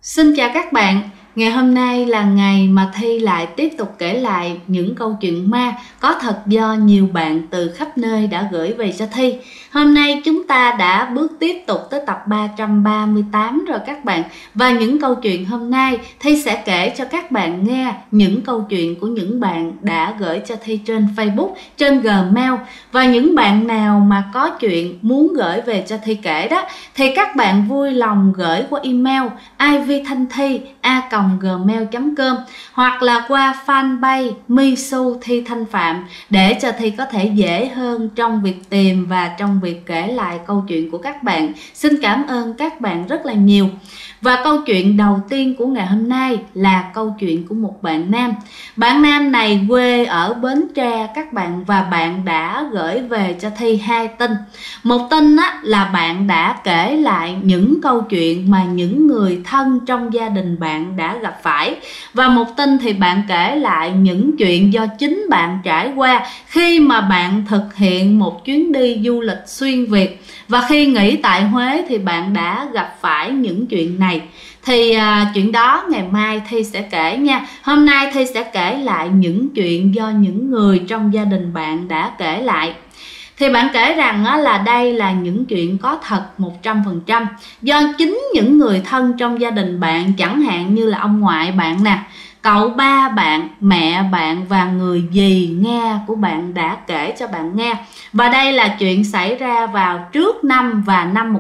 Xin chào các bạn, ngày hôm nay là ngày mà Thi lại tiếp tục kể lại những câu chuyện ma có thật do nhiều bạn từ khắp nơi đã gửi về cho Thi. Hôm nay chúng ta đã bước tiếp tục tới tập 338 rồi các bạn. Và những câu chuyện hôm nay Thi sẽ kể cho các bạn nghe những câu chuyện của những bạn đã gửi cho Thi trên Facebook, trên Gmail. Và những bạn nào mà có chuyện muốn gửi về cho Thi kể đó thì các bạn vui lòng gửi qua email ivthanhthi@gmail.com hoặc là qua fanpage Misu Thi Thanh Phạm để cho Thi có thể dễ hơn trong việc tìm và trong việc kể lại câu chuyện của các bạn. Xin cảm ơn các bạn rất là nhiều. Và câu chuyện đầu tiên của ngày hôm nay là câu chuyện của một bạn nam. Bạn nam này quê ở Bến Tre các bạn, và bạn đã gửi về cho Thi hai tin. Một tin là bạn đã kể lại những câu chuyện mà những người thân trong gia đình bạn đã gặp phải. Và một tin thì bạn kể lại những chuyện do chính bạn trải qua khi mà bạn thực hiện một chuyến đi du lịch xuyên Việt. Và khi nghỉ tại Huế thì bạn đã gặp phải những chuyện này. Thì chuyện đó ngày mai Thi sẽ kể nha. Hôm nay Thi sẽ kể lại những chuyện do những người trong gia đình bạn đã kể lại. Thì bạn kể rằng là đây là những chuyện có thật 100% do chính những người thân trong gia đình bạn, chẳng hạn như là ông ngoại bạn nè, cậu ba bạn, mẹ bạn và người dì Nga của bạn đã kể cho bạn nghe. Và đây là chuyện xảy ra vào trước năm và năm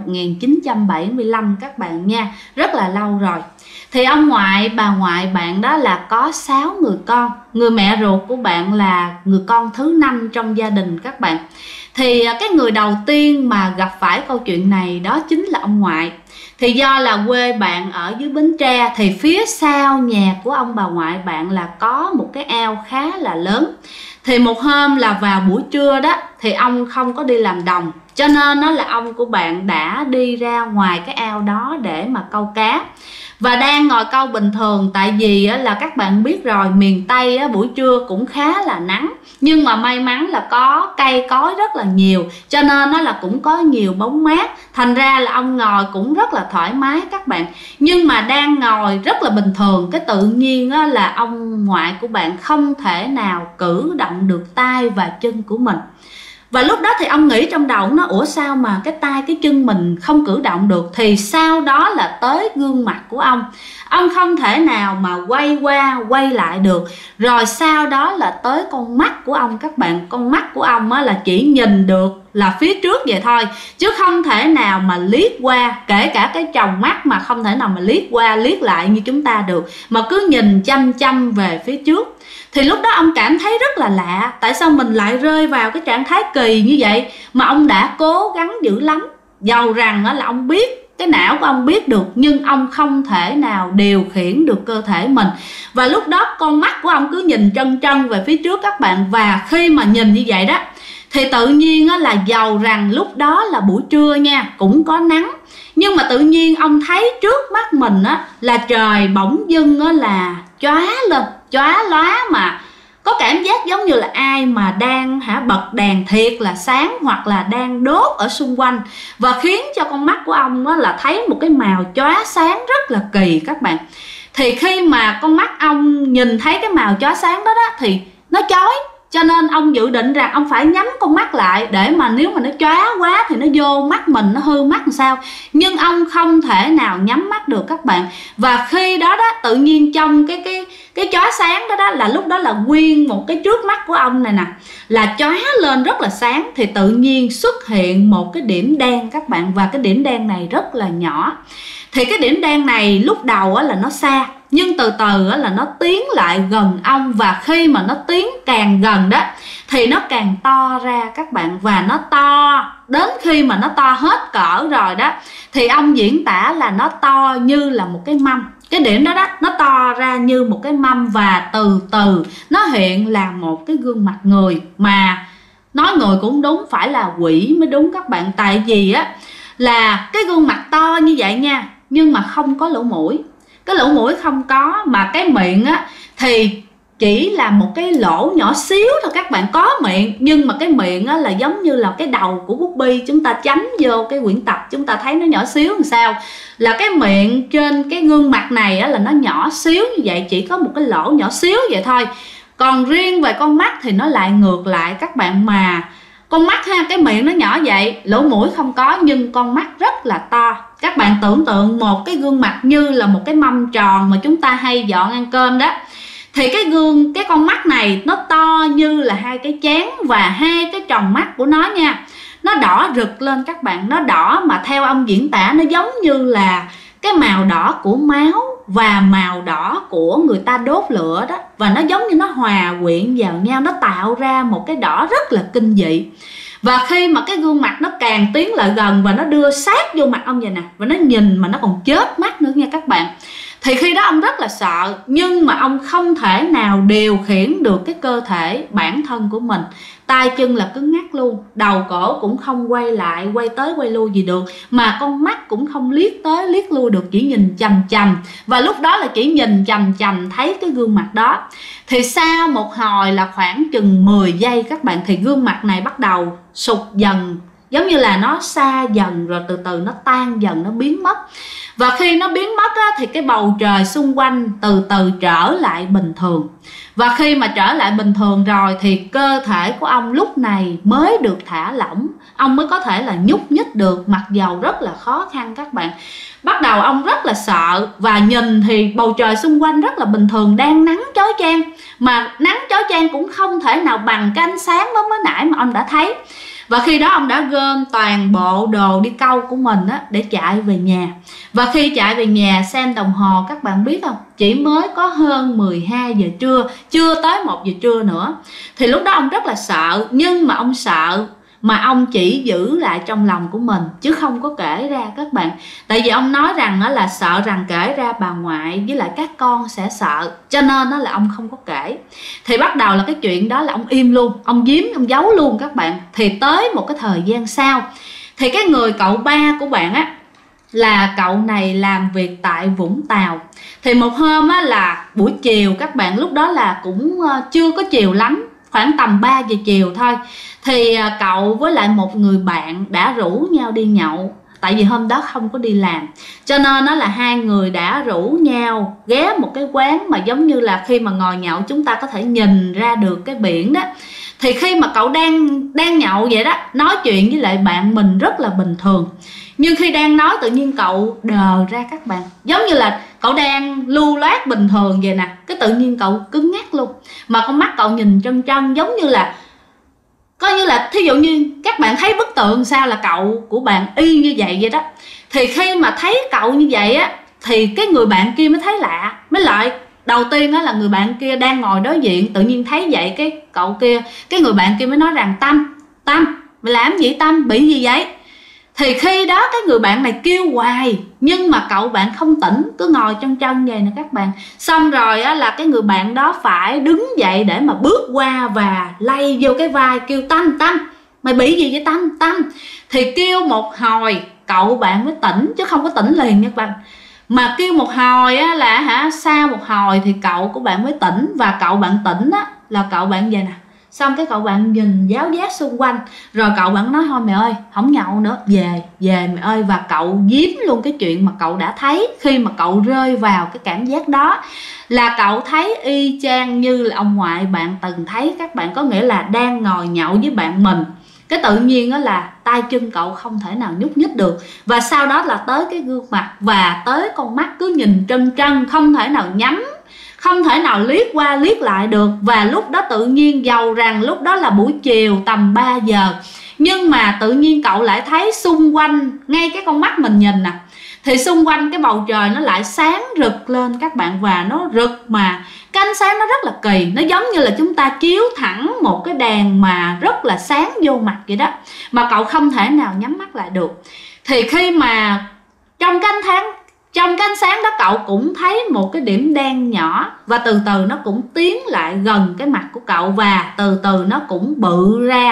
1975 các bạn nha, rất là lâu rồi. Thì ông ngoại, bà ngoại bạn đó là có 6 người con. Người mẹ ruột của bạn là người con thứ 5 trong gia đình các bạn. Thì cái người đầu tiên mà gặp phải câu chuyện này đó chính là ông ngoại. Thì do là quê bạn ở dưới Bến Tre thì phía sau nhà của ông bà ngoại bạn là có một cái ao khá là lớn. Thì một hôm là vào buổi trưa đó thì ông không có đi làm đồng, cho nên nó là ông của bạn đã đi ra ngoài cái ao đó để mà câu cá. Và đang ngồi câu bình thường, tại vì là các bạn biết rồi, miền Tây buổi trưa cũng khá là nắng. Nhưng mà may mắn là có cây cối rất là nhiều, cho nên nó là cũng có nhiều bóng mát. Thành ra là ông ngồi cũng rất là thoải mái các bạn. Nhưng mà đang ngồi rất là bình thường, cái tự nhiên là ông ngoại của bạn không thể nào cử động được tay và chân của mình. Và lúc đó thì ông nghĩ trong đầu nó, ủa sao mà cái tay cái chân mình không cử động được. Thì sau đó là tới gương mặt của ông không thể nào mà quay qua quay lại được. Rồi sau đó là tới con mắt của ông các bạn. Con mắt của ông là chỉ nhìn được là phía trước vậy thôi, chứ không thể nào mà liếc qua. Kể cả cái tròng mắt mà không thể nào mà liếc qua liếc lại như chúng ta được, mà cứ nhìn chăm chăm về phía trước. Thì lúc đó ông cảm thấy rất là lạ, tại sao mình lại rơi vào cái trạng thái kỳ như vậy. Mà ông đã cố gắng dữ lắm, dầu rằng là ông biết, cái não của ông biết được, nhưng ông không thể nào điều khiển được cơ thể mình. Và lúc đó con mắt của ông cứ nhìn trân trân về phía trước các bạn. Và khi mà nhìn như vậy đó thì tự nhiên là dầu rằng lúc đó là buổi trưa nha, cũng có nắng, nhưng mà tự nhiên ông thấy trước mắt mình là trời bỗng dưng là chóa lên, chóa lóa, mà có cảm giác giống như là ai mà đang bật đèn thiệt là sáng, hoặc là đang đốt ở xung quanh. Và khiến cho con mắt của ông là thấy một cái màu chóa sáng rất là kỳ các bạn. Thì khi mà con mắt ông nhìn thấy cái màu chóa sáng đó thì nó chói, cho nên ông dự định rằng ông phải nhắm con mắt lại, để mà nếu mà nó chóa quá thì nó vô mắt mình, nó hư mắt làm sao. Nhưng ông không thể nào nhắm mắt được các bạn. Và khi đó tự nhiên trong cái chóa sáng đó là lúc đó là nguyên một cái trước mắt của ông này nè là chóa lên rất là sáng. Thì tự nhiên xuất hiện một cái điểm đen các bạn, và cái điểm đen này rất là nhỏ. Thì cái điểm đen này lúc đầu là nó xa, nhưng từ từ là nó tiến lại gần ông. Và khi mà nó tiến càng gần đó thì nó càng to ra các bạn. Và nó to đến khi mà nó to hết cỡ rồi đó thì ông diễn tả là nó to như là một cái mâm. Cái điểm đó nó to ra như một cái mâm, và từ từ nó hiện là một cái gương mặt người. Mà nói người cũng đúng, phải là quỷ mới đúng các bạn. Tại vì là cái gương mặt to như vậy nha, nhưng mà không có lỗ mũi. Cái lỗ mũi không có, mà cái miệng thì chỉ là một cái lỗ nhỏ xíu thôi các bạn, có miệng nhưng mà cái miệng á là giống như là cái đầu của bút bi, chúng ta chấm vô cái quyển tập chúng ta thấy nó nhỏ xíu làm sao, là cái miệng trên cái gương mặt này á là nó nhỏ xíu như vậy, chỉ có một cái lỗ nhỏ xíu vậy thôi. Còn riêng về con mắt thì nó lại ngược lại các bạn, mà con mắt ha, cái miệng nó nhỏ vậy, lỗ mũi không có nhưng con mắt rất là to. Các bạn tưởng tượng một cái gương mặt như là một cái mâm tròn mà chúng ta hay dọn ăn cơm đó, thì cái con mắt này nó to như là hai cái chén, và hai cái tròng mắt của nó nha, nó đỏ rực lên các bạn. Nó đỏ mà theo ông diễn tả nó giống như là cái màu đỏ của máu và màu đỏ của người ta đốt lửa đó, và nó giống như nó hòa quyện vào nhau, nó tạo ra một cái đỏ rất là kinh dị. Và khi mà cái gương mặt nó càng tiến lại gần và nó đưa sát vô mặt ông vậy nè, và nó nhìn mà nó còn chớp mắt nữa nha các bạn, thì khi đó ông rất là sợ, nhưng mà ông không thể nào điều khiển được cái cơ thể bản thân của mình. Tay chân là cứng ngắc luôn, đầu cổ cũng không quay lại, quay tới quay lui gì được, mà con mắt cũng không liếc tới liếc lui được, chỉ nhìn chằm chằm. Và lúc đó là chỉ nhìn chằm chằm thấy cái gương mặt đó. Thì sau một hồi là khoảng chừng 10 giây các bạn, thì gương mặt này bắt đầu sụt dần, giống như là nó xa dần rồi từ từ nó tan dần, nó biến mất. Và khi nó biến mất á, thì cái bầu trời xung quanh từ từ trở lại bình thường. Và khi mà trở lại bình thường rồi thì cơ thể của ông lúc này mới được thả lỏng, ông mới có thể là nhúc nhích được, mặc dầu rất là khó khăn các bạn. Bắt đầu ông rất là sợ, và nhìn thì bầu trời xung quanh rất là bình thường, đang nắng chói chang, mà nắng chói chang cũng không thể nào bằng cái ánh sáng đó mới nãy mà ông đã thấy. Và khi đó ông đã gom toàn bộ đồ đi câu của mình á, để chạy về nhà. Và khi chạy về nhà xem đồng hồ, các bạn biết không, chỉ mới có hơn 12 giờ trưa, chưa tới 1 giờ trưa nữa. Thì lúc đó ông rất là sợ, nhưng mà ông sợ mà ông chỉ giữ lại trong lòng của mình chứ không có kể ra các bạn. Tại vì ông nói rằng là sợ rằng kể ra bà ngoại với lại các con sẽ sợ, cho nên là ông không có kể. Thì bắt đầu là cái chuyện đó là ông im luôn, ông giếm, ông giấu luôn các bạn. Thì tới một cái thời gian sau, thì cái người cậu ba của bạn á, là cậu này làm việc tại Vũng Tàu. Thì một hôm á, là buổi chiều các bạn, lúc đó là cũng chưa có chiều lắm, khoảng tầm 3 giờ chiều thôi. Thì cậu với lại một người bạn đã rủ nhau đi nhậu. Tại vì hôm đó không có đi làm, cho nên nó là hai người đã rủ nhau ghé một cái quán mà giống như là khi mà ngồi nhậu chúng ta có thể nhìn ra được cái biển đó. Thì khi mà cậu đang nhậu vậy đó, nói chuyện với lại bạn mình rất là bình thường, nhưng khi đang nói tự nhiên cậu đờ ra các bạn, giống như là cậu đang lưu loát bình thường vậy nè, cái tự nhiên cậu cứng ngắc luôn, mà con mắt cậu nhìn chân chân, giống như là coi như là thí dụ như các bạn thấy bức tượng sao là cậu của bạn y như vậy đó. Thì khi mà thấy cậu như vậy á, thì cái người bạn kia mới thấy lạ, mới lại đầu tiên á là người bạn kia đang ngồi đối diện, tự nhiên thấy vậy cái cậu kia, cái người bạn kia mới nói rằng Tâm mày làm gì Tâm, bị gì vậy? Thì khi đó cái người bạn này kêu hoài, nhưng mà cậu bạn không tỉnh, cứ ngồi chân chân vậy nè các bạn. Xong rồi á, là cái người bạn đó phải đứng dậy để mà bước qua và lay vô cái vai, kêu Tâm mày bị gì vậy Tâm. Thì kêu một hồi cậu bạn mới tỉnh, chứ không có tỉnh liền nha các bạn. Mà kêu một hồi á, là sau một hồi thì cậu của bạn mới tỉnh. Và cậu bạn tỉnh á, là cậu bạn vậy nè. Xong cái cậu bạn nhìn giáo giác xung quanh, rồi cậu bạn nói thôi mày ơi, không nhậu nữa, về mày ơi. Và cậu giếm luôn cái chuyện mà cậu đã thấy khi mà cậu rơi vào cái cảm giác đó, là cậu thấy y chang như là ông ngoại bạn từng thấy các bạn. Có nghĩa là đang ngồi nhậu với bạn mình, cái tự nhiên đó là tay chân cậu không thể nào nhúc nhích được. Và sau đó là tới cái gương mặt và tới con mắt cứ nhìn trân trân, không thể nào nhắm, không thể nào liếc qua liếc lại được. Và lúc đó tự nhiên dầu rằng lúc đó là buổi chiều tầm 3 giờ, nhưng mà tự nhiên cậu lại thấy xung quanh, ngay cái con mắt mình nhìn nè, thì xung quanh cái bầu trời nó lại sáng rực lên các bạn. Và nó rực mà cái ánh sáng nó rất là kỳ, nó giống như là chúng ta chiếu thẳng một cái đèn mà rất là sáng vô mặt vậy đó, mà cậu không thể nào nhắm mắt lại được. Thì khi mà trong cái ánh sáng đó, cậu cũng thấy một cái điểm đen nhỏ, và từ từ nó cũng tiến lại gần cái mặt của cậu, và từ từ nó cũng bự ra.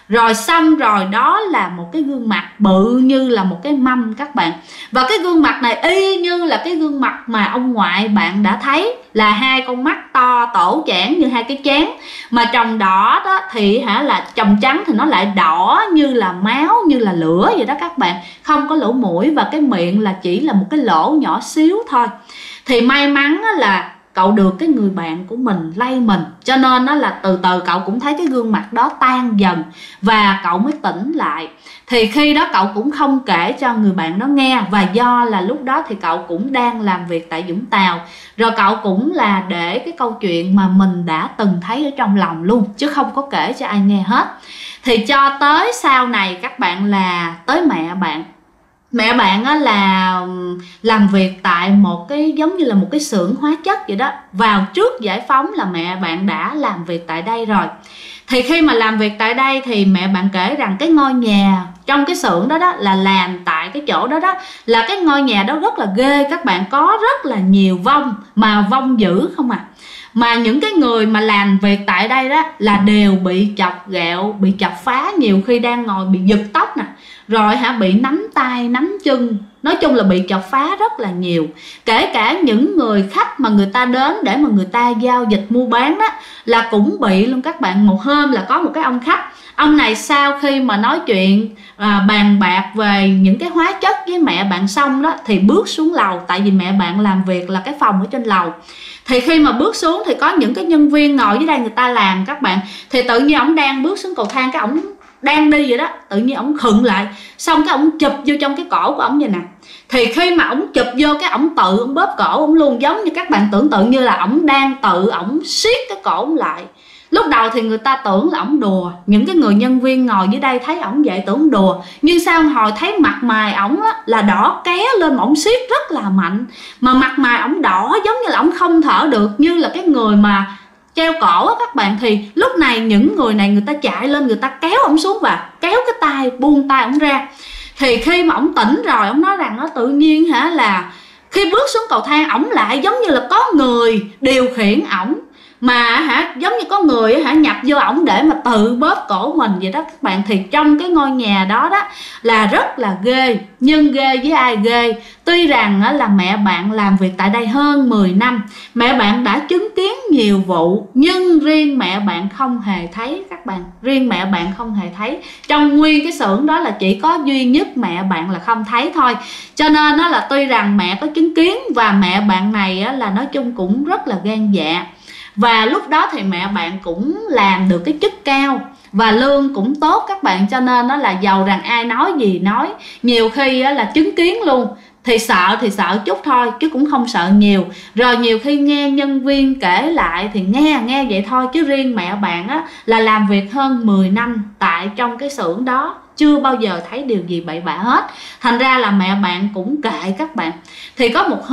Rồi xong rồi đó là một cái gương mặt bự như là một cái mâm các bạn. Và cái gương mặt này y như là cái gương mặt mà ông ngoại bạn đã thấy, là hai con mắt to tổ chảng như hai cái chén, mà tròng đỏ đó thì là tròng trắng thì nó lại đỏ như là máu, như là lửa vậy đó các bạn, không có lỗ mũi, và cái miệng là chỉ là một cái lỗ nhỏ xíu thôi. Thì may mắn là cậu được cái người bạn của mình lay mình, cho nên là từ từ cậu cũng thấy cái gương mặt đó tan dần và cậu mới tỉnh lại. Thì khi đó cậu cũng không kể cho người bạn đó nghe, và do là lúc đó thì cậu cũng đang làm việc tại Vũng Tàu, rồi cậu cũng là để cái câu chuyện mà mình đã từng thấy ở trong lòng luôn, chứ không có kể cho ai nghe hết. Thì cho tới sau này các bạn là tới mẹ bạn. Mẹ bạn là làm việc tại một cái giống như là một cái xưởng hóa chất vậy đó. Vào trước giải phóng là mẹ bạn đã làm việc tại đây rồi. Thì khi mà làm việc tại đây thì mẹ bạn kể rằng cái ngôi nhà trong cái xưởng đó là làm tại cái chỗ đó là cái ngôi nhà đó rất là ghê các bạn, có rất là nhiều vong, mà vong dữ không à. Mà những cái người mà làm việc tại đây đó là đều bị chọc ghẹo, bị chọc phá, nhiều khi đang ngồi bị giật tóc nè, rồi bị nắm tay nắm chân, nói chung là bị chọc phá rất là nhiều. Kể cả những người khách mà người ta đến để mà người ta giao dịch mua bán đó là cũng bị luôn các bạn. Một hôm là có một cái ông khách, ông này sau khi mà nói chuyện bàn bạc về những cái hóa chất với mẹ bạn xong đó thì bước xuống lầu, tại vì mẹ bạn làm việc là cái phòng ở trên lầu. Thì khi mà bước xuống thì có những cái nhân viên ngồi dưới đây người ta làm các bạn. Thì tự nhiên ổng đang bước xuống cầu thang, cái ổng đang đi vậy đó, tự nhiên ổng khựng lại, xong cái ổng chụp vô trong cái cổ của ổng vậy nè. Thì khi mà ổng chụp vô cái ổng tự ổng bóp cổ ổng luôn, giống như các bạn tưởng tượng như là ổng đang tự ổng siết cái cổ ổng lại. Lúc đầu thì người ta tưởng là ổng đùa, những cái người nhân viên ngồi dưới đây thấy ổng vậy tưởng đùa, nhưng sau hồi thấy mặt mày ổng là đỏ ké lên, mà ổng siết rất là mạnh, mà mặt mày ổng đỏ giống như là ổng không thở được, như là cái người mà treo cổ á các bạn. Thì lúc này những người này người ta chạy lên, người ta kéo ổng xuống và kéo cái tay, buông tay ổng ra. Thì khi mà ổng tỉnh rồi, ổng nói rằng nó tự nhiên là khi bước xuống cầu thang ổng lại giống như là có người điều khiển ổng, mà giống như có người nhập vô ổng để mà tự bóp cổ mình vậy đó các bạn. Thì trong cái ngôi nhà đó là rất là ghê. Nhưng ghê với ai ghê, tuy rằng là mẹ bạn làm việc tại đây hơn 10 năm, mẹ bạn đã chứng kiến nhiều vụ, nhưng riêng mẹ bạn không hề thấy các bạn. Riêng mẹ bạn không hề thấy. Trong nguyên cái xưởng đó là chỉ có duy nhất mẹ bạn là không thấy thôi. Cho nên là tuy rằng mẹ có chứng kiến, và mẹ bạn này là nói chung cũng rất là gan dạ. Và lúc đó thì mẹ bạn cũng làm được cái chức cao và lương cũng tốt các bạn, cho nên là giàu rằng ai nói gì nói, nhiều khi là chứng kiến luôn thì sợ chút thôi chứ cũng không sợ nhiều. Rồi nhiều khi nghe nhân viên kể lại thì nghe vậy thôi, chứ riêng mẹ bạn là làm việc hơn 10 năm tại trong cái xưởng đó, chưa bao giờ thấy điều gì bậy bạ hết. Thành ra là mẹ bạn cũng kệ các bạn. Thì có một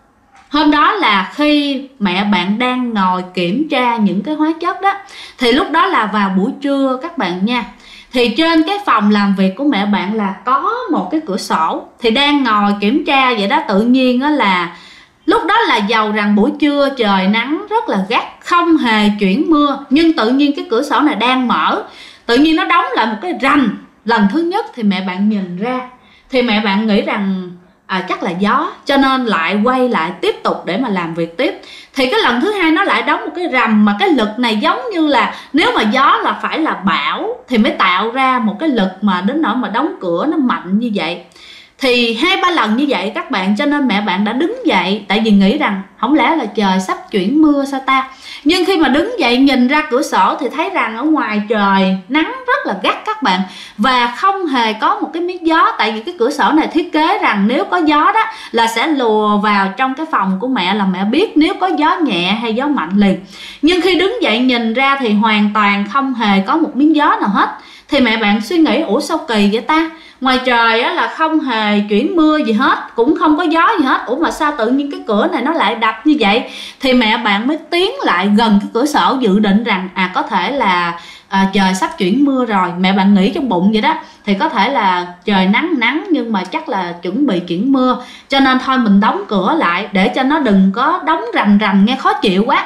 hôm đó là khi mẹ bạn đang ngồi kiểm tra những cái hóa chất đó, thì lúc đó là vào buổi trưa các bạn nha. Thì trên cái phòng làm việc của mẹ bạn là có một cái cửa sổ, thì đang ngồi kiểm tra vậy đó, tự nhiên là lúc đó là dầu rằng buổi trưa trời nắng rất là gắt, không hề chuyển mưa, nhưng tự nhiên cái cửa sổ này đang mở, tự nhiên nó đóng lại một cái rành. Lần thứ nhất thì mẹ bạn nhìn ra, thì mẹ bạn nghĩ rằng chắc là gió, cho nên lại quay lại tiếp tục để mà làm việc tiếp. Thì cái lần thứ hai nó lại đóng một cái rầm, mà cái lực này giống như là nếu mà gió là phải là bão thì mới tạo ra một cái lực mà đến nỗi mà đóng cửa nó mạnh như vậy. Thì 2-3 lần như vậy các bạn, cho nên mẹ bạn đã đứng dậy, tại vì nghĩ rằng không lẽ là trời sắp chuyển mưa sao ta. Nhưng khi mà đứng dậy nhìn ra cửa sổ thì thấy rằng ở ngoài trời nắng rất là gắt các bạn, và không hề có một cái miếng gió. Tại vì cái cửa sổ này thiết kế rằng nếu có gió đó là sẽ lùa vào trong cái phòng của mẹ, là mẹ biết nếu có gió nhẹ hay gió mạnh liền. Nhưng khi đứng dậy nhìn ra thì hoàn toàn không hề có một miếng gió nào hết. Thì mẹ bạn suy nghĩ, ủa sao kỳ vậy ta, ngoài trời là không hề chuyển mưa gì hết, cũng không có gió gì hết, ủa mà sao tự nhiên cái cửa này nó lại đập như vậy. Thì mẹ bạn mới tiến lại gần cái cửa sổ, dự định rằng có thể là trời sắp chuyển mưa rồi. Mẹ bạn nghĩ trong bụng vậy đó, thì có thể là trời nắng nhưng mà chắc là chuẩn bị chuyển mưa, cho nên thôi mình đóng cửa lại để cho nó đừng có đóng rành nghe khó chịu quá.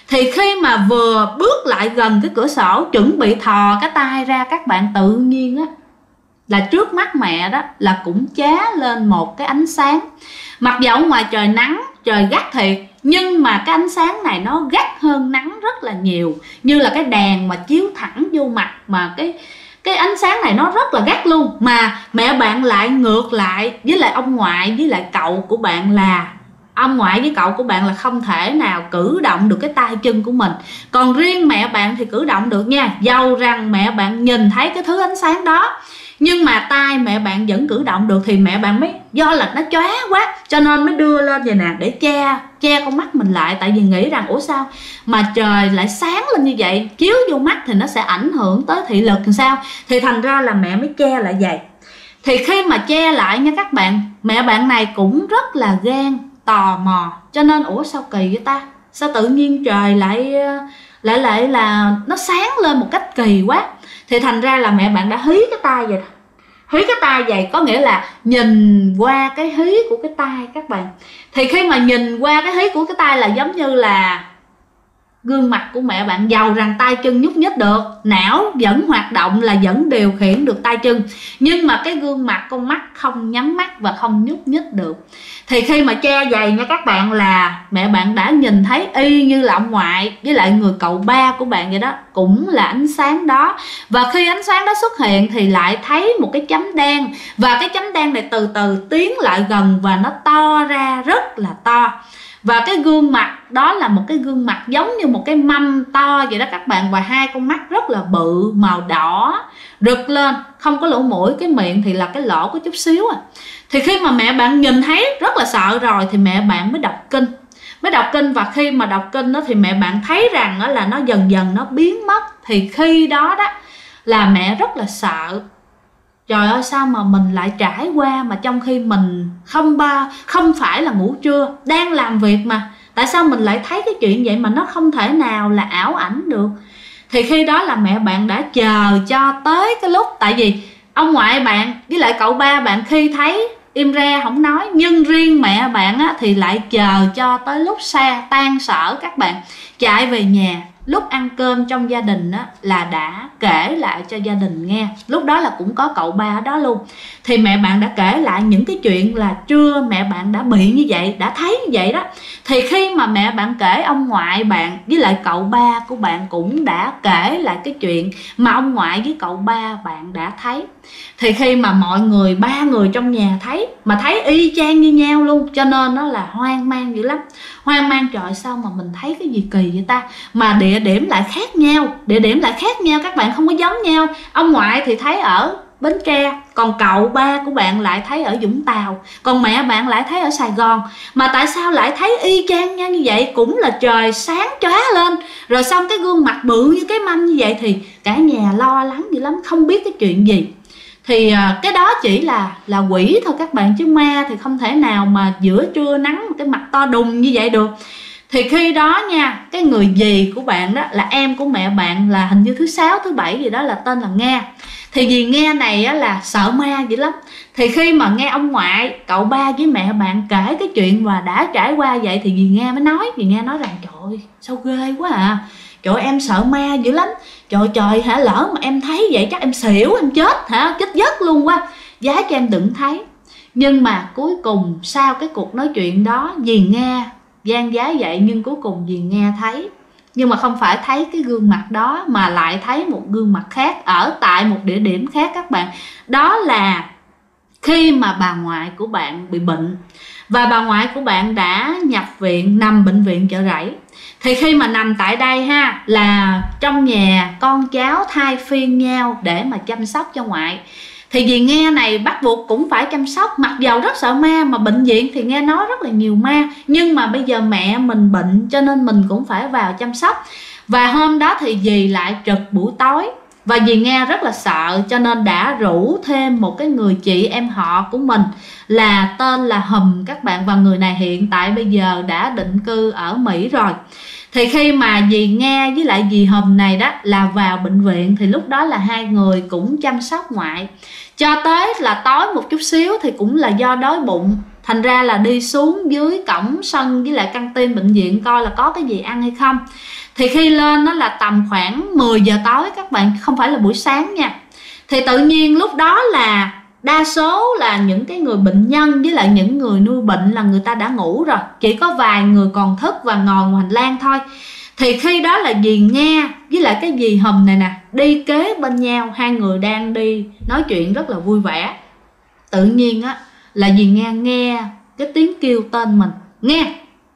Thì khi mà vừa bước lại gần cái cửa sổ, chuẩn bị thò cái tay ra, các bạn tự nhiên á là trước mắt mẹ đó là cũng chá lên một cái ánh sáng. Mặc dẫu ngoài trời nắng, trời gắt thiệt, nhưng mà cái ánh sáng này nó gắt hơn nắng rất là nhiều, như là cái đèn mà chiếu thẳng vô mặt, mà cái ánh sáng này nó rất là gắt luôn. Mà mẹ bạn lại ngược lại với lại ông ngoại với lại cậu của bạn, là ông ngoại với cậu của bạn là không thể nào cử động được cái tay chân của mình, còn riêng mẹ bạn thì cử động được nha. Dầu rằng mẹ bạn nhìn thấy cái thứ ánh sáng đó, nhưng mà tay mẹ bạn vẫn cử động được, thì mẹ bạn mới do là nó chóa quá cho nên mới đưa lên vậy nè, để che con mắt mình lại. Tại vì nghĩ rằng ủa sao mà trời lại sáng lên như vậy, chiếu vô mắt thì nó sẽ ảnh hưởng tới thị lực làm sao, thì thành ra là mẹ mới che lại vậy. Thì khi mà che lại nha các bạn, mẹ bạn này cũng rất là gan, tò mò, cho nên ủa sao kỳ vậy ta, sao tự nhiên trời lại là nó sáng lên một cách kỳ quá. Thì thành ra là mẹ bạn đã hí cái tay vậy. Hí cái tay vậy có nghĩa là nhìn qua cái hí của cái tay các bạn. Thì khi mà nhìn qua cái hí của cái tay là giống như là gương mặt của mẹ bạn, giàu rằng tay chân nhúc nhích được, não vẫn hoạt động, là vẫn điều khiển được tay chân, nhưng mà cái gương mặt, con mắt không nhắm mắt và không nhúc nhích được. Thì khi mà che dày nha các bạn, là mẹ bạn đã nhìn thấy y như là ông ngoại với lại người cậu ba của bạn vậy đó, cũng là ánh sáng đó. Và khi ánh sáng đó xuất hiện thì lại thấy một cái chấm đen, và cái chấm đen này từ từ tiến lại gần và nó to ra rất là to. Và cái gương mặt đó là một cái gương mặt giống như một cái mâm to vậy đó các bạn, và hai con mắt rất là bự, màu đỏ rực lên, không có lỗ mũi, cái miệng thì là cái lỗ có chút xíu à. Thì khi mà mẹ bạn nhìn thấy rất là sợ rồi thì mẹ bạn mới đọc kinh. Và khi mà đọc kinh đó thì mẹ bạn thấy rằng đó là nó dần dần nó biến mất. Thì khi đó đó là mẹ rất là sợ. Trời ơi, sao mà mình lại trải qua mà trong khi mình không phải là ngủ trưa, đang làm việc mà, tại sao mình lại thấy cái chuyện vậy mà nó không thể nào là ảo ảnh được. Thì khi đó là mẹ bạn đã chờ cho tới cái lúc, tại vì ông ngoại bạn với lại cậu ba bạn khi thấy im re không nói, nhưng riêng mẹ bạn á, thì lại chờ cho tới lúc xa tan sở các bạn, chạy về nhà. Lúc ăn cơm trong gia đình á, là đã kể lại cho gia đình nghe. Lúc đó là cũng có cậu ba ở đó luôn. Thì mẹ bạn đã kể lại những cái chuyện là trưa mẹ bạn đã bị như vậy, đã thấy như vậy đó. Thì khi mà mẹ bạn kể, ông ngoại bạn với lại cậu ba của bạn cũng đã kể lại cái chuyện mà ông ngoại với cậu ba bạn đã thấy. Thì khi mà mọi người, ba người trong nhà thấy, mà thấy y chang như nhau luôn, cho nên nó là hoang mang dữ lắm. Hoang mang, trời sao mà mình thấy cái gì kỳ vậy ta, mà địa điểm lại khác nhau, các bạn, không có giống nhau. Ông ngoại thì thấy ở Bến Tre, còn cậu ba của bạn lại thấy ở Vũng Tàu, còn mẹ bạn lại thấy ở Sài Gòn. Mà tại sao lại thấy y chang nhau như vậy, cũng là trời sáng chóa lên, rồi xong cái gương mặt bự như cái mâm như vậy, thì cả nhà lo lắng dữ lắm, không biết cái chuyện gì. Thì cái đó chỉ là quỷ thôi các bạn, chứ ma thì không thể nào mà giữa trưa nắng một cái mặt to đùng như vậy được. Thì khi đó nha, cái người dì của bạn đó là em của mẹ bạn, là hình như thứ 6, thứ 7 gì đó, là tên là Nga. Thì dì Nga này á, là sợ ma dữ lắm. Thì khi mà nghe ông ngoại, cậu ba với mẹ bạn kể cái chuyện mà đã trải qua vậy, thì dì Nga mới nói, rằng trời ơi sao ghê quá à, trời em sợ ma dữ lắm, trời hả, lỡ mà em thấy vậy chắc em xỉu, em chết hả, chết giấc luôn quá, giá cho em đừng thấy. Nhưng mà cuối cùng sau cái cuộc nói chuyện đó, dì Nga gian giá vậy, nhưng cuối cùng dì Nga thấy, nhưng mà không phải thấy cái gương mặt đó, mà lại thấy một gương mặt khác ở tại một địa điểm khác các bạn. Đó là khi mà bà ngoại của bạn bị bệnh, và bà ngoại của bạn đã nhập viện, nằm bệnh viện Chợ Rẫy. Thì khi mà nằm tại đây ha, là trong nhà con cháu thay phiên nhau để mà chăm sóc cho ngoại. Thì dì Nghe này bắt buộc cũng phải chăm sóc, mặc dầu rất sợ ma, mà bệnh viện thì nghe nói rất là nhiều ma, nhưng mà bây giờ mẹ mình bệnh cho nên mình cũng phải vào chăm sóc. Và hôm đó thì dì lại trực buổi tối, và dì Nghe rất là sợ, cho nên đã rủ thêm một cái người chị em họ của mình là tên là Hùm các bạn, và người này hiện tại bây giờ đã định cư ở Mỹ rồi. Thì khi mà dì Nghe với lại dì Hùm này đó là vào bệnh viện, thì lúc đó là hai người cũng chăm sóc ngoại cho tới là tối một chút xíu, thì cũng là do đói bụng thành ra là đi xuống dưới cổng sân với lại căng tin bệnh viện coi là có cái gì ăn hay không. Thì khi lên đó là tầm khoảng 10 giờ tối các bạn, không phải là buổi sáng nha. Thì tự nhiên lúc đó là đa số là những cái người bệnh nhân với lại những người nuôi bệnh là người ta đã ngủ rồi, chỉ có vài người còn thức và ngồi ngoài hành lang thôi. Thì khi đó là dì Nga với lại cái dì Hùm này nè đi kế bên nhau, hai người đang đi nói chuyện rất là vui vẻ. Tự nhiên á là dì Nga nghe cái tiếng kêu tên mình, nghe.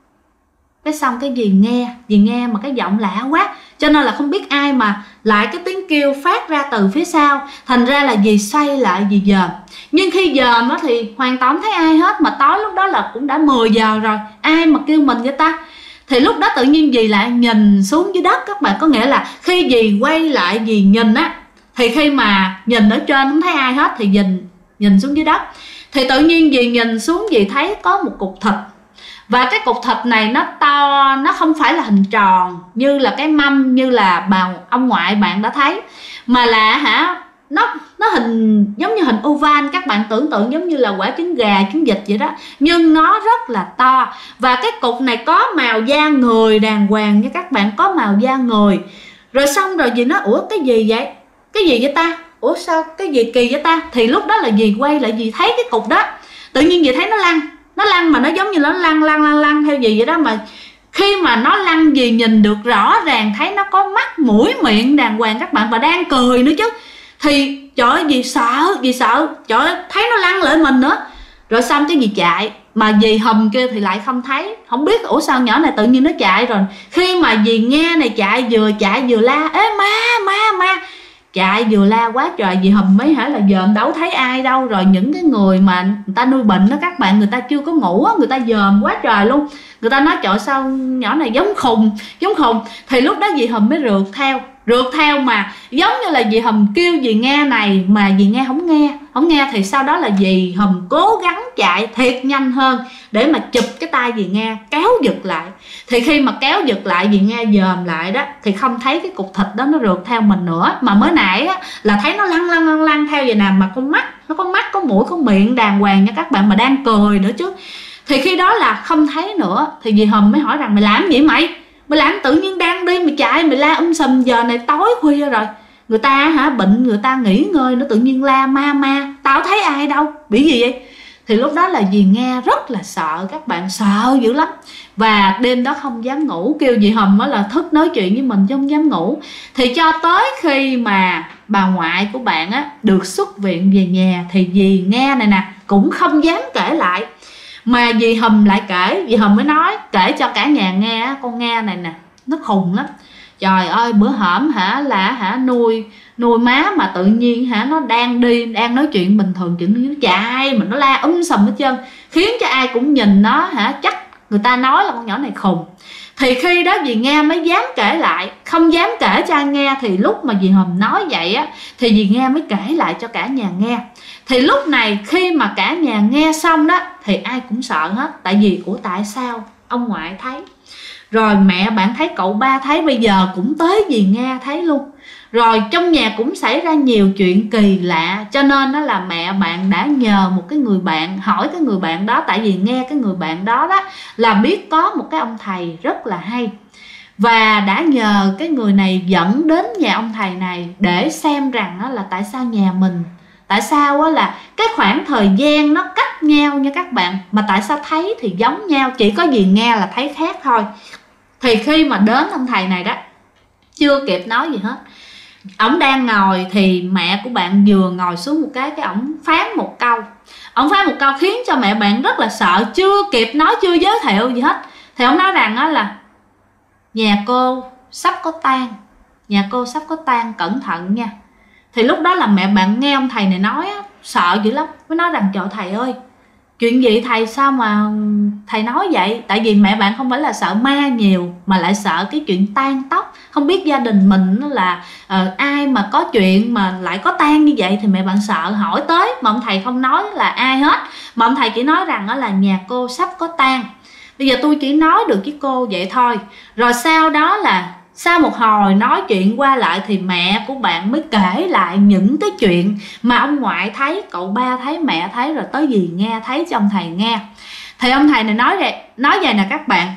Cái xong cái dì nghe mà cái giọng lạ quá, cho nên là không biết ai mà lại cái tiếng kêu phát ra từ phía sau. Thành ra là dì xoay lại dì dòm, nhưng khi dòm á thì hoàn toàn không thấy ai hết, mà tối lúc đó là cũng đã 10 giờ rồi, ai mà kêu mình vậy ta. Thì lúc đó tự nhiên dì lại nhìn xuống dưới đất các bạn, có nghĩa là khi dì quay lại dì nhìn á, thì khi mà nhìn ở trên không thấy ai hết thì dì nhìn xuống dưới đất. Thì tự nhiên dì nhìn xuống dì thấy có một cục thịt. Và cái cục thịt này nó to, nó không phải là hình tròn như là cái mâm như là ông ngoại bạn đã thấy, mà là nó hình giống như hình oval. Các bạn tưởng tượng giống như là quả trứng gà, trứng vịt vậy đó, nhưng nó rất là to. Và cái cục này có màu da người đàng hoàng nha các bạn, có màu da người. Rồi xong rồi dì nói ủa cái gì vậy, cái gì vậy ta, ủa sao cái gì kỳ vậy ta. Thì lúc đó là dì quay lại dì thấy cái cục đó, tự nhiên dì thấy nó lăn mà nó giống như nó lăn theo gì vậy đó. Mà khi mà nó lăn dì nhìn được rõ ràng thấy nó có mắt mũi miệng đàng hoàng các bạn, và đang cười nữa chứ. Thì trời ơi dì sợ, trời ơi thấy nó lăn lại mình nữa. Rồi xong cái dì chạy, mà dì Hùm kia thì lại không thấy, không biết ủa sao nhỏ này tự nhiên nó chạy rồi. Khi mà dì Nga này chạy vừa la ê ma, chạy vừa la quá trời. Dì Hùm mới hỏi là dòm đâu thấy ai đâu. Rồi những cái người mà người ta nuôi bệnh đó các bạn, người ta chưa có ngủ á, người ta dòm quá trời luôn. Người ta nói trời sao nhỏ này giống khùng. Thì lúc đó dì Hùm mới rượt theo mà giống như là dì Hùm kêu dì Nga này mà dì Nga không nghe. Thì sau đó là dì Hùm cố gắng chạy thiệt nhanh hơn để mà chụp cái tay dì Nga, kéo giật lại. Thì khi mà kéo giật lại dì Nga dòm lại đó thì không thấy cái cục thịt đó nó rượt theo mình nữa, mà mới nãy á, là thấy nó lăn theo vậy nè. Mà nó có mắt có mũi có miệng đàng hoàng nha các bạn, mà đang cười nữa chứ. Thì khi đó là không thấy nữa. Thì dì Hùm mới hỏi rằng mày làm gì mày làm tự nhiên đang đi mày chạy mày la sùm, giờ này tối khuya rồi, người ta bệnh người ta nghỉ ngơi, nó tự nhiên la ma, tao thấy ai đâu, bị gì vậy. Thì lúc đó là dì nghe rất là sợ các bạn, sợ dữ lắm. Và đêm đó không dám ngủ, kêu dì Hùm là thức nói chuyện với mình chứ không dám ngủ. Thì cho tới khi mà bà ngoại của bạn á được xuất viện về nhà thì dì Nghe này nè cũng không dám kể lại, mà dì Hùm lại kể. Dì Hùm mới nói kể cho cả nhà nghe, con Nga này nè nó khùng lắm. Trời ơi bữa hổm nuôi má mà tự nhiên nó đang nói chuyện bình thường, chuyện nó chạy mà nó la sùm hết trơn, khiến cho ai cũng nhìn nó chắc người ta nói là con nhỏ này khùng. Thì khi đó dì Nga mới dám kể lại, không dám kể cho ai nghe. Thì lúc mà dì Hùm nói vậy á thì dì Nga mới kể lại cho cả nhà nghe. Thì lúc này khi mà cả nhà nghe xong đó thì ai cũng sợ hết. Tại vì tại sao ông ngoại thấy, rồi mẹ bạn thấy, cậu ba thấy, bây giờ cũng tới dì Nga thấy luôn. Rồi trong nhà cũng xảy ra nhiều chuyện kỳ lạ, cho nên đó là mẹ bạn đã nhờ một cái người bạn, hỏi cái người bạn đó. Tại vì nghe cái người bạn đó là biết có một cái ông thầy rất là hay, và đã nhờ cái người này dẫn đến nhà ông thầy này để xem rằng là tại sao nhà mình, tại sao là cái khoảng thời gian nó cách nhau nha các bạn, mà tại sao thấy thì giống nhau, chỉ có dì Nghe là thấy khác thôi. Thì khi mà đến ông thầy này đó, chưa kịp nói gì hết, ổng đang ngồi thì mẹ của bạn vừa ngồi xuống một cái ổng phán một câu. Ổng phán một câu khiến cho mẹ bạn rất là sợ, chưa kịp nói, chưa giới thiệu gì hết. Thì ổng nói rằng là nhà cô sắp có tang, cẩn thận nha. Thì lúc đó là mẹ bạn nghe ông thầy này nói sợ dữ lắm, mới nói rằng trời thầy ơi, chuyện gì thầy, sao mà thầy nói vậy? Tại vì mẹ bạn không phải là sợ ma nhiều, mà lại sợ cái chuyện tang tóc. Không biết gia đình mình là ai mà có chuyện mà lại có tang như vậy, thì mẹ bạn sợ hỏi tới. Mà ông thầy không nói là ai hết, mà ông thầy chỉ nói rằng là nhà cô sắp có tang. Bây giờ tôi chỉ nói được với cô vậy thôi. Rồi sau đó là sau một hồi nói chuyện qua lại thì mẹ của bạn mới kể lại những cái chuyện mà ông ngoại thấy, cậu ba thấy, mẹ thấy, rồi tới dì Nghe thấy cho ông thầy nghe. Thì ông thầy này nói vậy nè các bạn.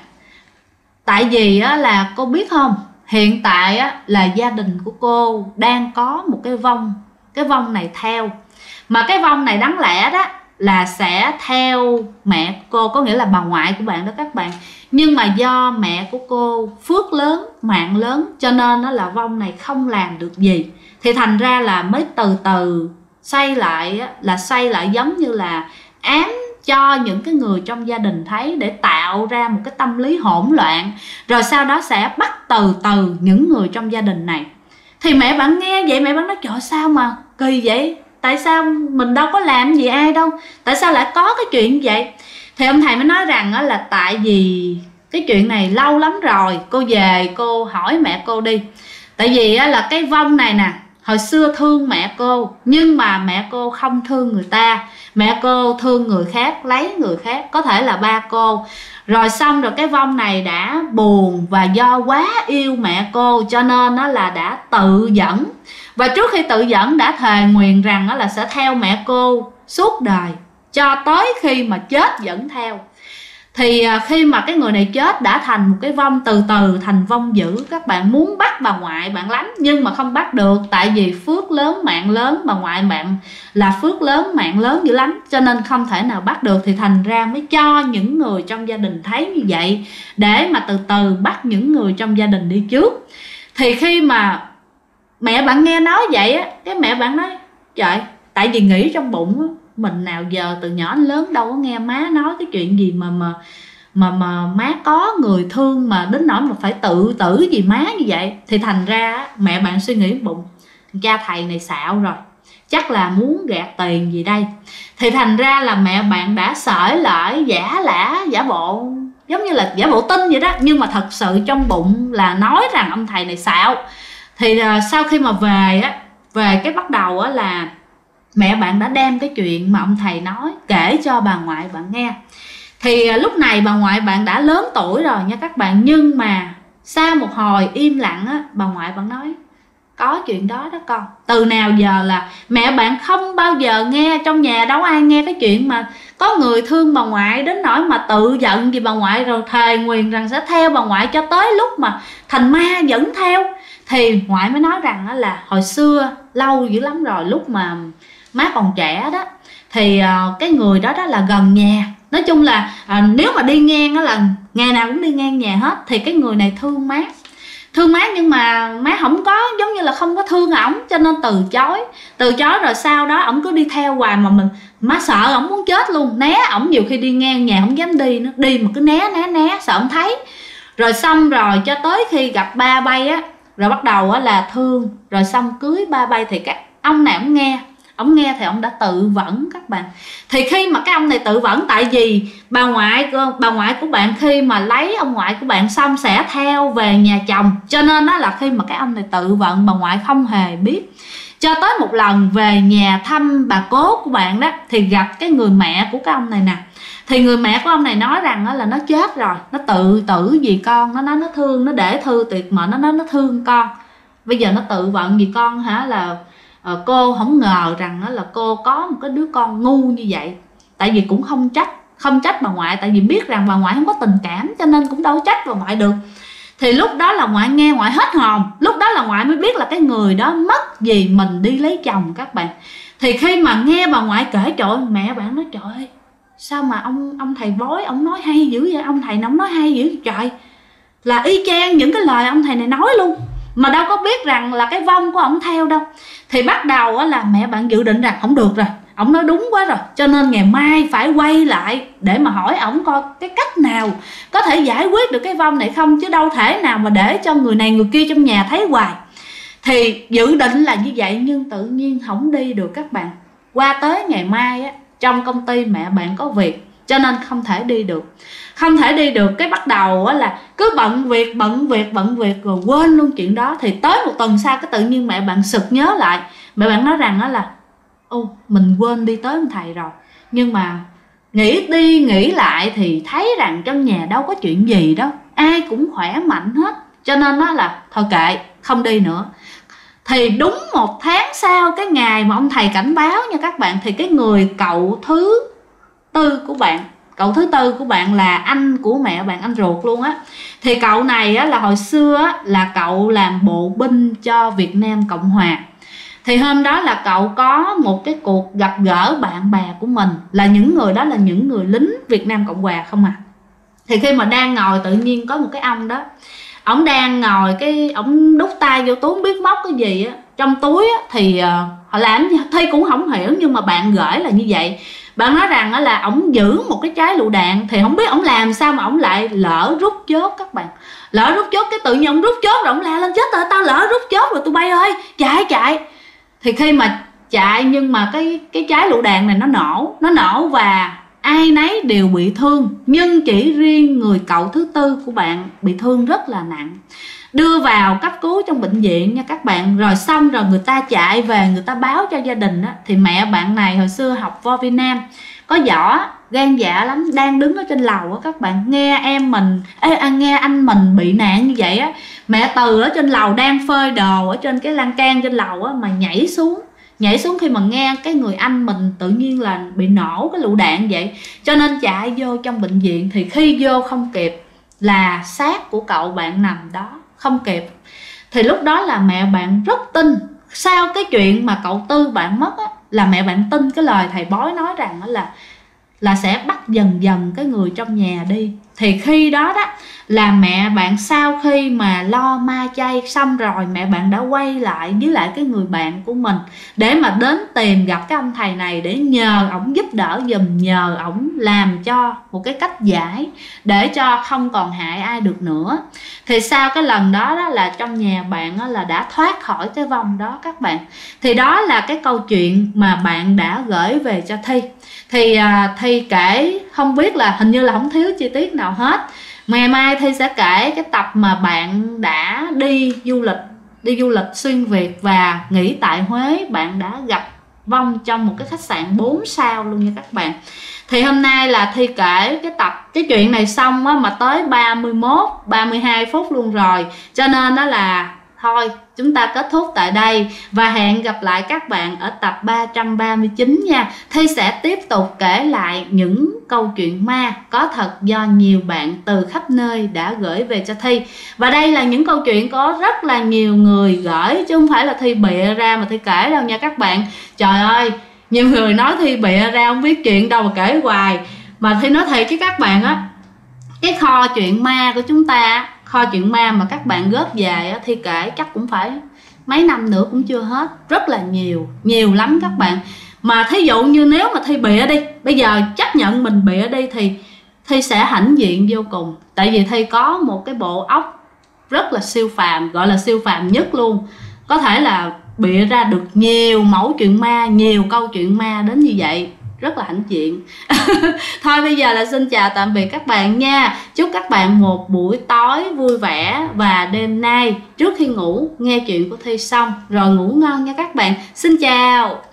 Tại vì á, là cô biết không, hiện tại á, là gia đình của cô đang có một cái vong này theo. Mà cái vong này đáng lẽ đó là sẽ theo mẹ cô, có nghĩa là bà ngoại của bạn đó các bạn. Nhưng mà do mẹ của cô phước lớn, mạng lớn, cho nên nó là vong này không làm được gì. Thì thành ra là mới từ từ xoay lại, là xoay lại giống như là ám cho những cái người trong gia đình thấy, để tạo ra một cái tâm lý hỗn loạn. Rồi sau đó sẽ bắt từ từ những người trong gia đình này. Thì mẹ bạn nghe vậy, mẹ bạn nói trời sao mà kỳ vậy, tại sao mình đâu có làm gì ai đâu, tại sao lại có cái chuyện vậy. Thì ông thầy mới nói rằng là tại vì cái chuyện này lâu lắm rồi, cô về cô hỏi mẹ cô đi. Tại vì là cái vong này nè, hồi xưa thương mẹ cô, nhưng mà mẹ cô không thương người ta, mẹ cô thương người khác, lấy người khác, có thể là ba cô. Rồi xong rồi cái vong này đã buồn, và do quá yêu mẹ cô cho nên nó là đã tự dẫn. Và trước khi tự dẫn đã thề nguyền rằng là sẽ theo mẹ cô suốt đời, cho tới khi mà chết vẫn theo. Thì khi mà cái người này chết đã thành một cái vong, từ từ thành vong dữ. Các bạn muốn bắt bà ngoại bạn lắm nhưng mà không bắt được, tại vì phước lớn mạng lớn, bà ngoại bạn là phước lớn mạng lớn dữ lắm, cho nên không thể nào bắt được. Thì thành ra mới cho những người trong gia đình thấy như vậy, để mà từ từ bắt những người trong gia đình đi trước. Thì khi mà mẹ bạn nghe nói vậy á, cái mẹ bạn nói trời, tại vì nghĩ trong bụng á, mình nào giờ từ nhỏ đến lớn đâu có nghe má nói cái chuyện gì mà má có người thương mà đến nỗi mà phải tự tử vì má như vậy. Thì thành ra mẹ bạn suy nghĩ bụng, cha thầy này xạo rồi, chắc là muốn gạt tiền gì đây. Thì thành ra là mẹ bạn đã sởi lại giả bộ, giống như là giả bộ tin vậy đó, nhưng mà thật sự trong bụng là nói rằng ông thầy này xạo. Thì sau khi mà về cái bắt đầu á, là mẹ bạn đã đem cái chuyện mà ông thầy nói kể cho bà ngoại bạn nghe. Thì lúc này bà ngoại bạn đã lớn tuổi rồi nha các bạn. Nhưng mà sau một hồi im lặng á, bà ngoại bạn nói có chuyện đó đó con. Từ nào giờ là mẹ bạn không bao giờ nghe, trong nhà đâu ai nghe cái chuyện mà có người thương bà ngoại đến nỗi mà tự giận vì bà ngoại, rồi thề nguyền rằng sẽ theo bà ngoại cho tới lúc mà thành ma vẫn theo. Thì ngoại mới nói rằng là hồi xưa lâu dữ lắm rồi, lúc mà má còn trẻ đó, thì cái người đó là gần nhà. Nói chung là nếu mà đi ngang đó là ngày nào cũng đi ngang nhà hết. Thì cái người này thương má, nhưng mà má không có, giống như là không có thương ổng, cho nên từ chối. Rồi sau đó ổng cứ đi theo hoài, mà má sợ ổng muốn chết luôn, né ổng, nhiều khi đi ngang nhà không dám đi nữa, đi mà cứ né sợ ổng thấy. Rồi xong rồi cho tới khi gặp ba bay á, rồi bắt đầu á là thương, rồi xong cưới ba bay. Thì các ông này ổng nghe thì ông đã tự vẫn các bạn. Thì khi mà cái ông này tự vẫn, tại vì bà ngoại của bạn khi mà lấy ông ngoại của bạn xong sẽ theo về nhà chồng, cho nên đó là khi mà cái ông này tự vận, bà ngoại không hề biết. Cho tới một lần về nhà thăm bà cố của bạn đó, thì gặp cái người mẹ của cái ông này nè. Thì người mẹ của ông này nói rằng là nó chết rồi, nó tự tử vì con. Nó nói nó thương, nó để thư tuyệt mệnh, nó nói nó thương con. Bây giờ nó tự vận vì con hả, là cô không ngờ rằng là cô có một cái đứa con ngu như vậy. Tại vì cũng không trách bà ngoại, tại vì biết rằng bà ngoại không có tình cảm, cho nên cũng đâu trách bà ngoại được. Thì lúc đó là ngoại nghe, ngoại hết hồn. Lúc đó là ngoại mới biết là cái người đó mất vì mình đi lấy chồng các bạn. Thì khi mà nghe bà ngoại kể, trời ơi, mẹ bạn nói trời ơi, sao mà ông thầy bói ông nói hay dữ vậy, ông thầy ông nói hay dữ trời, là y chang những cái lời ông thầy này nói luôn, mà đâu có biết rằng là cái vong của ổng theo đâu. Thì bắt đầu là mẹ bạn dự định rằng không được rồi, ổng nói đúng quá rồi, cho nên ngày mai phải quay lại để mà hỏi ổng coi cái cách nào có thể giải quyết được cái vong này không, chứ đâu thể nào mà để cho người này người kia trong nhà thấy hoài. Thì dự định là như vậy, nhưng tự nhiên không đi được các bạn. Qua tới ngày mai á, trong công ty mẹ bạn có việc, cho nên không thể đi được. Cái bắt đầu á là cứ bận việc rồi quên luôn chuyện đó. Thì tới một tuần sau, cái tự nhiên mẹ bạn sực nhớ lại. Mẹ bạn nói rằng á là mình quên đi tới ông thầy rồi. Nhưng mà nghĩ đi nghĩ lại thì thấy rằng trong nhà đâu có chuyện gì đâu, ai cũng khỏe mạnh hết, cho nên nó là thôi kệ, không đi nữa. Thì đúng 1 tháng sau, cái ngày mà ông thầy cảnh báo nha các bạn, thì cái người cậu thứ tư của bạn, cậu thứ tư của bạn là anh của mẹ bạn, anh ruột luôn á. Thì cậu này á, là hồi xưa á, là cậu làm bộ binh cho Việt Nam Cộng Hòa. Thì hôm đó là cậu có một cái cuộc gặp gỡ bạn bè của mình, là những người đó là những người lính Việt Nam Cộng Hòa không à. Thì khi mà đang ngồi, tự nhiên có một cái ông đó, ổng đang ngồi cái ổng đút tay vô túi, không biết móc cái gì á trong túi á. Thì họ làm Thi cũng không hiểu, nhưng mà bạn gửi là như vậy. Bạn nói rằng là ổng giữ một cái trái lựu đạn, thì không biết ổng làm sao mà ổng lại lỡ rút chốt các bạn. Lỡ rút chốt, cái tự nhiên ổng rút chốt rồi ổng la lên, chết rồi, tao lỡ rút chốt rồi tụi bay ơi, chạy. Thì khi mà chạy, nhưng mà cái trái lựu đạn này nó nổ và ai nấy đều bị thương, nhưng chỉ riêng người cậu thứ tư của bạn bị thương rất là nặng, đưa vào cấp cứu trong bệnh viện nha các bạn. Rồi xong rồi người ta chạy về, người ta báo cho gia đình á. Thì mẹ bạn này hồi xưa học võ Việt Nam, có võ, gan dạ lắm, đang đứng ở trên lầu á các bạn, nghe nghe anh mình bị nạn như vậy á. Mẹ từ ở trên lầu đang phơi đồ ở trên cái lan can trên lầu á, mà nhảy xuống khi mà nghe cái người anh mình tự nhiên là bị nổ cái lựu đạn vậy, cho nên chạy vô trong bệnh viện. Thì khi vô không kịp là xác của cậu bạn nằm đó, không kịp. Thì lúc đó là mẹ bạn rất tin, sau cái chuyện mà cậu tư bạn mất á, là mẹ bạn tin cái lời thầy bói nói rằng là sẽ bắt dần dần cái người trong nhà đi. Thì khi đó là mẹ bạn sau khi mà lo ma chay xong rồi, mẹ bạn đã quay lại với lại cái người bạn của mình để mà đến tìm gặp cái ông thầy này, để nhờ ổng giúp đỡ giùm, nhờ ổng làm cho một cái cách giải để cho không còn hại ai được nữa. Thì sau cái lần đó là trong nhà bạn là đã thoát khỏi cái vong đó các bạn. Thì đó là cái câu chuyện mà bạn đã gửi về cho Thi. Thì Thi kể không biết là hình như là không thiếu chi tiết nào hết. Ngày mai Thi sẽ kể cái tập mà bạn đã đi du lịch xuyên Việt và nghỉ tại Huế, bạn đã gặp vong trong một cái khách sạn 4 sao luôn nha các bạn. Thì hôm nay là Thi kể cái chuyện này xong á, mà tới 32 phút luôn rồi, cho nên đó là thôi chúng ta kết thúc tại đây và hẹn gặp lại các bạn ở tập 339 nha. Thi sẽ tiếp tục kể lại những câu chuyện ma có thật do nhiều bạn từ khắp nơi đã gửi về cho Thi. Và đây là những câu chuyện có rất là nhiều người gửi, chứ không phải là Thi bịa ra mà Thi kể đâu nha các bạn. Trời ơi, nhiều người nói Thi bịa ra không biết chuyện đâu mà kể hoài. Mà Thi nói thiệt với các bạn á, cái kho chuyện ma của chúng ta, kho chuyện ma mà các bạn góp về Thi kể chắc cũng phải mấy năm nữa cũng chưa hết. Rất là nhiều lắm các bạn. Mà thí dụ như nếu mà Thi bịa đi, bây giờ chấp nhận mình bịa đi, thì Thi sẽ hãnh diện vô cùng. Tại vì Thi có một cái bộ óc rất là siêu phàm, gọi là siêu phàm nhất luôn. Có thể là bịa ra được nhiều mẫu chuyện ma, nhiều câu chuyện ma đến như vậy. Rất là hãnh diện. Thôi bây giờ là xin chào tạm biệt các bạn nha. Chúc các bạn một buổi tối vui vẻ, và đêm nay trước khi ngủ nghe chuyện của Thi xong rồi ngủ ngon nha các bạn. Xin chào.